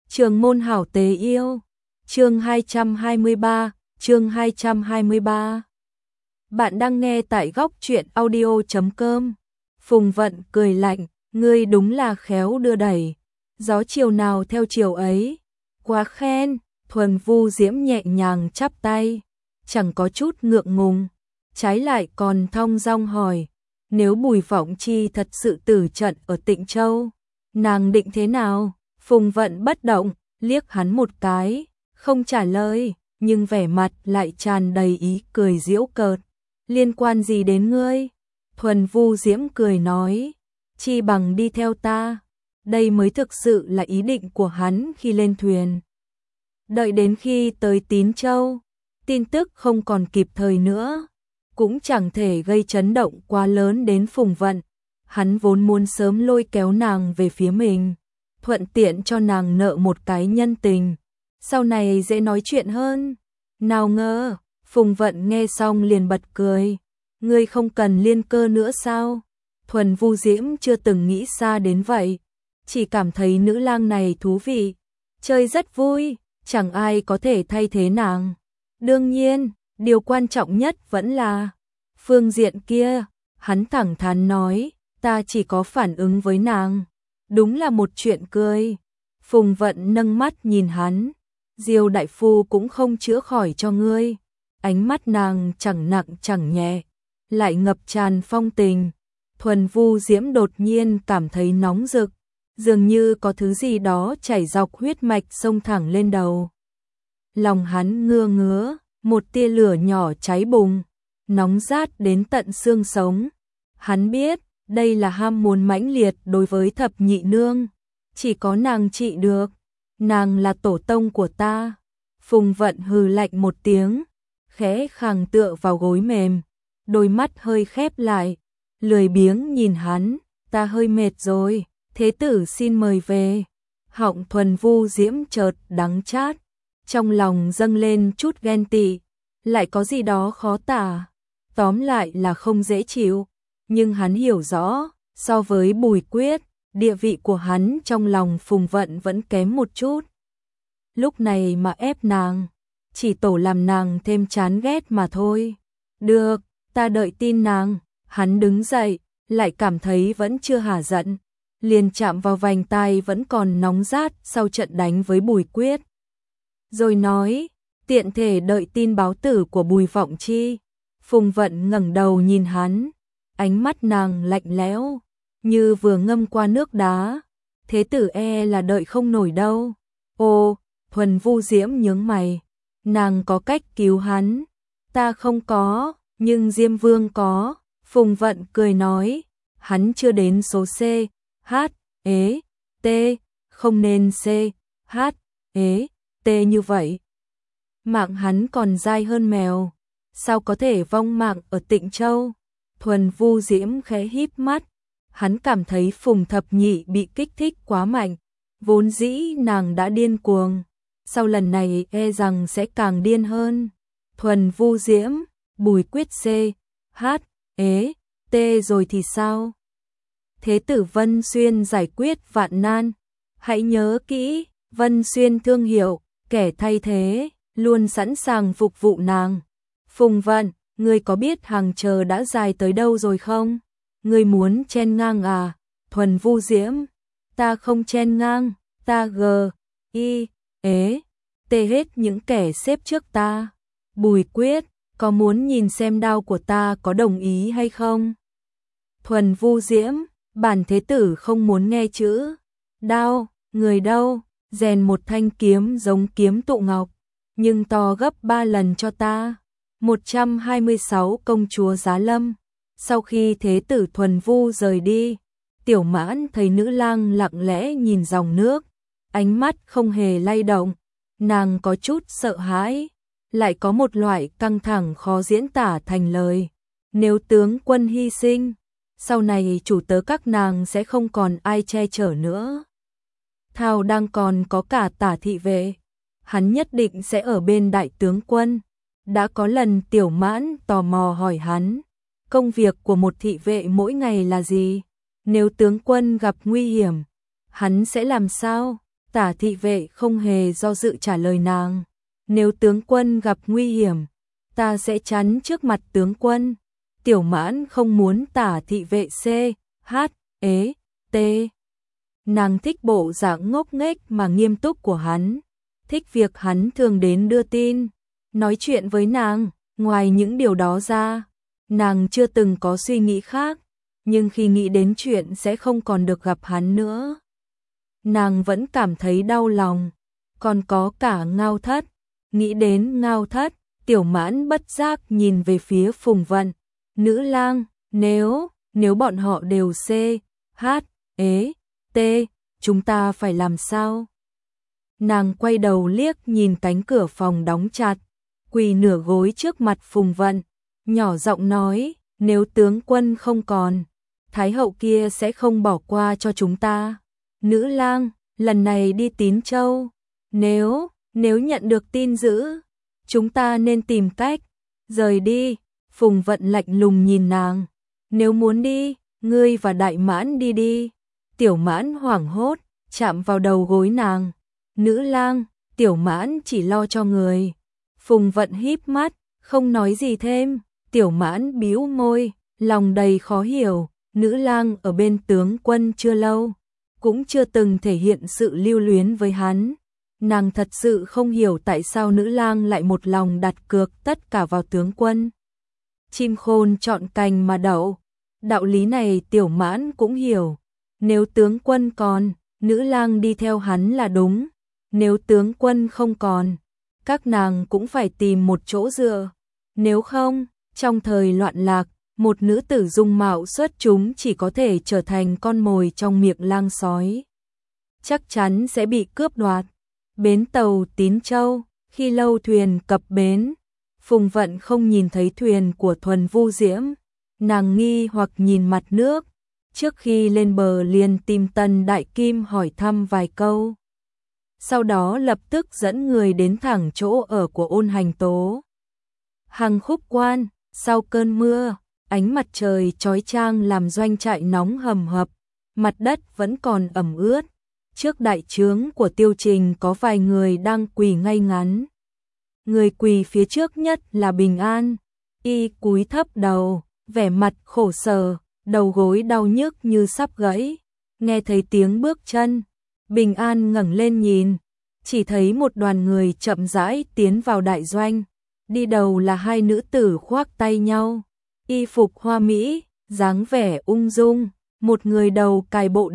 Trường môn hảo tế yêu. Chương 223, chương 223. Bạn đang nghe tại góc truyện audio.com. Phùng Vận cười lạnh, ngươi đúng là khéo đưa đẩy, gió chiều nào theo chiều ấy. Quá khen. Thuần Vu Diễm nhẹ nhàng chắp tay, chẳng có chút ngượng ngùng, trái lại còn thong dong hỏi, nếu Bùi Vọng Chi thật sự tử trận ở Tịnh Châu, nàng định thế nào? Phùng Vận bất động, liếc hắn một cái, không trả lời, nhưng vẻ mặt lại tràn đầy ý cười giễu cợt. Liên quan gì đến ngươi? Thuần Vu Diễm cười nói, chi bằng đi theo ta. Đây mới thực sự là ý định của hắn khi lên thuyền. Đợi đến khi tới Tín Châu, tin tức không còn kịp thời nữa, cũng chẳng thể gây chấn động quá lớn đến Phùng Vận. Hắn vốn muốn sớm lôi kéo nàng về phía mình, thuận tiện cho nàng nợ một cái nhân tình, sau này dễ nói chuyện hơn. Nào ngờ, Phùng Vận nghe xong liền bật cười, ngươi không cần liên cơ nữa sao? Thuần Vu Diễm chưa từng nghĩ xa đến vậy, chỉ cảm thấy nữ lang này thú vị, chơi rất vui, chẳng ai có thể thay thế nàng. Đương nhiên, điều quan trọng nhất vẫn là phương diện kia, hắn thẳng thắn nói, ta chỉ có phản ứng với nàng. Đúng là một chuyện cười. Phùng Vận nâng mắt nhìn hắn, Diêu đại phu cũng không chữa khỏi cho ngươi. Ánh mắt nàng chẳng nặng chẳng nhẹ, lại ngập tràn phong tình. Thuần Vu Diễm đột nhiên cảm thấy nóng rực, dường như có thứ gì đó chảy dọc huyết mạch xông thẳng lên đầu. Lòng hắn ngứa ngứa, một tia lửa nhỏ cháy bùng, nóng rát đến tận xương sống. Hắn biết, đây là ham muốn mãnh liệt đối với thập nhị nương, chỉ có nàng trị được, nàng là tổ tông của ta. Phùng Vận hừ lạnh một tiếng, khẽ khàng tựa vào gối mềm, đôi mắt hơi khép lại, lười biếng nhìn hắn, ta hơi mệt rồi, thế tử xin mời về. Họng Thuần Vu Diễm chợt đắng chát, trong lòng dâng lên chút ghen tị, lại có gì đó khó tả, tóm lại là không dễ chịu. Nhưng hắn hiểu rõ, so với Bùi Quyết, địa vị của hắn trong lòng Phùng Vận vẫn kém một chút. Lúc này mà ép nàng, chỉ tổ làm nàng thêm chán ghét mà thôi. Được, ta đợi tin nàng. Hắn đứng dậy, lại cảm thấy vẫn chưa hả giận, liền chạm vào vành tai vẫn còn nóng rát sau trận đánh với Bùi Quyết. Rồi nói, tiện thể đợi tin báo tử của Bùi Vọng Chi. Phùng Vận ngẩng đầu nhìn hắn, ánh mắt nàng lạnh lẽo, như vừa ngâm qua nước đá. Thế tử e là đợi không nổi đâu. Ô, Thuần Vu Diễm nhướng mày, nàng có cách cứu hắn, ta không có, nhưng Diêm Vương có. Phùng Vận cười nói, hắn chưa đến số C, H, ế, T, không nên C, H, ế, T như vậy. Mạng hắn còn dai hơn mèo, sao có thể vong mạng ở Tịnh Châu? Thuần Vu Diễm khẽ híp mắt, hắn cảm thấy Phùng Thập Nhị bị kích thích quá mạnh, vốn dĩ nàng đã điên cuồng, sau lần này e rằng sẽ càng điên hơn. Thuần Vu Diễm, Bùi Quyết C, H, ế, T rồi thì sao? Thế tử Vân Xuyên giải quyết vạn nan, hãy nhớ kỹ, Vân Xuyên thương hiệu, kẻ thay thế, luôn sẵn sàng phục vụ nàng. Phùng Vận, ngươi có biết hàng chờ đã dài tới đâu rồi không? Ngươi muốn chen ngang à? Thuần Vu Diễm, ta không chen ngang, ta G, I, ế, T hết những kẻ xếp trước ta. Bùi Quyết, có muốn nhìn xem đao của ta có đồng ý hay không? Thuần Vu Diễm, bản thế tử không muốn nghe chữ đao, người đâu, rèn một thanh kiếm giống kiếm tụ ngọc, nhưng to gấp 3 lần cho ta. 126 công chúa Giá Lâm. Sau khi thế tử Thuần Vu rời đi, Tiểu Mãn thấy nữ lang lặng lẽ nhìn dòng nước, ánh mắt không hề lay động, nàng có chút sợ hãi, lại có một loại căng thẳng khó diễn tả thành lời. Nếu tướng quân hy sinh, sau này chủ tớ các nàng sẽ không còn ai che chở nữa. Thao đang còn có cả Tả thị vệ, hắn nhất định sẽ ở bên đại tướng quân. Đã có lần Tiểu Mãn tò mò hỏi hắn, công việc của một thị vệ mỗi ngày là gì? Nếu tướng quân gặp nguy hiểm, hắn sẽ làm sao? Tả thị vệ không hề do dự trả lời nàng. Nếu tướng quân gặp nguy hiểm, ta sẽ chắn trước mặt tướng quân. Tiểu Mãn không muốn Tả thị vệ T. Nàng thích bộ dạng ngốc nghếch mà nghiêm túc của hắn, thích việc hắn thường đến đưa tin, nói chuyện với nàng. Ngoài những điều đó ra, nàng chưa từng có suy nghĩ khác, nhưng khi nghĩ đến chuyện sẽ không còn được gặp hắn nữa, nàng vẫn cảm thấy đau lòng. Còn có cả Ngao Thất, nghĩ đến Ngao Thất, Tiểu Mãn bất giác nhìn về phía Phùng Vận. Nữ lang, nếu bọn họ đều chúng ta phải làm sao? Nàng quay đầu liếc nhìn cánh cửa phòng đóng chặt, quỳ nửa gối trước mặt Phùng Vận, nhỏ giọng nói, nếu tướng quân không còn, Thái hậu kia sẽ không bỏ qua cho chúng ta. Nữ lang, lần này đi Tín Châu, nếu nhận được tin dữ, chúng ta nên tìm cách rời đi. Phùng Vận lạnh lùng nhìn nàng, nếu muốn đi, ngươi và Đại Mãn đi đi. Tiểu Mãn hoảng hốt, chạm vào đầu gối nàng. Nữ lang, Tiểu Mãn chỉ lo cho người. Phùng Vận híp mắt, không nói gì thêm. Tiểu Mãn bĩu môi, lòng đầy khó hiểu. Nữ lang ở bên tướng quân chưa lâu, cũng chưa từng thể hiện sự lưu luyến với hắn. Nàng thật sự không hiểu tại sao nữ lang lại một lòng đặt cược tất cả vào tướng quân. Chim khôn chọn cành mà đậu, đạo lý này Tiểu Mãn cũng hiểu. Nếu tướng quân còn, nữ lang đi theo hắn là đúng. Nếu tướng quân không còn, các nàng cũng phải tìm một chỗ dựa. Nếu không, trong thời loạn lạc, một nữ tử dung mạo xuất chúng chỉ có thể trở thành con mồi trong miệng lang sói. Chắc chắn sẽ bị cướp đoạt. Bến tàu Tín Châu, khi lâu thuyền cập bến, Phùng Vận không nhìn thấy thuyền của Thuần Vu Diễm. Nàng nghi hoặc nhìn mặt nước, trước khi lên bờ liền tìm Tần Đại Kim hỏi thăm vài câu. Sau đó lập tức dẫn người đến thẳng chỗ ở của Ôn Hành Tố. Hằng Khúc Quan, sau cơn mưa, ánh mặt trời chói chang làm doanh trại nóng hầm hập, mặt đất vẫn còn ẩm ướt. Trước đại trướng của Tiêu Trình có vài người đang quỳ ngay ngắn. Người quỳ phía trước nhất là Bình An, y cúi thấp đầu, vẻ mặt khổ sở, đầu gối đau nhức như sắp gãy. Nghe thấy tiếng bước chân, Bình An ngẩng lên nhìn, chỉ thấy một đoàn người chậm rãi tiến vào đại doanh. Đi đầu là hai nữ tử khoác tay nhau, y phục hoa mỹ, dáng vẻ ung dung, một người đầu cài bộ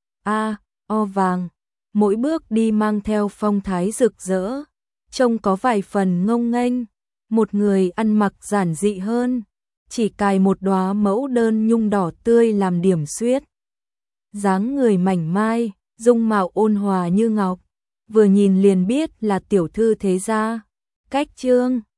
o vàng, mỗi bước đi mang theo phong thái rực rỡ, trông có vài phần ngông nghênh. Một người ăn mặc giản dị hơn, chỉ cài một đóa mẫu đơn nhung đỏ tươi làm điểm xuyết. Dáng người mảnh mai, dung mạo ôn hòa như ngọc, vừa nhìn liền biết là tiểu thư thế gia. Cách Trương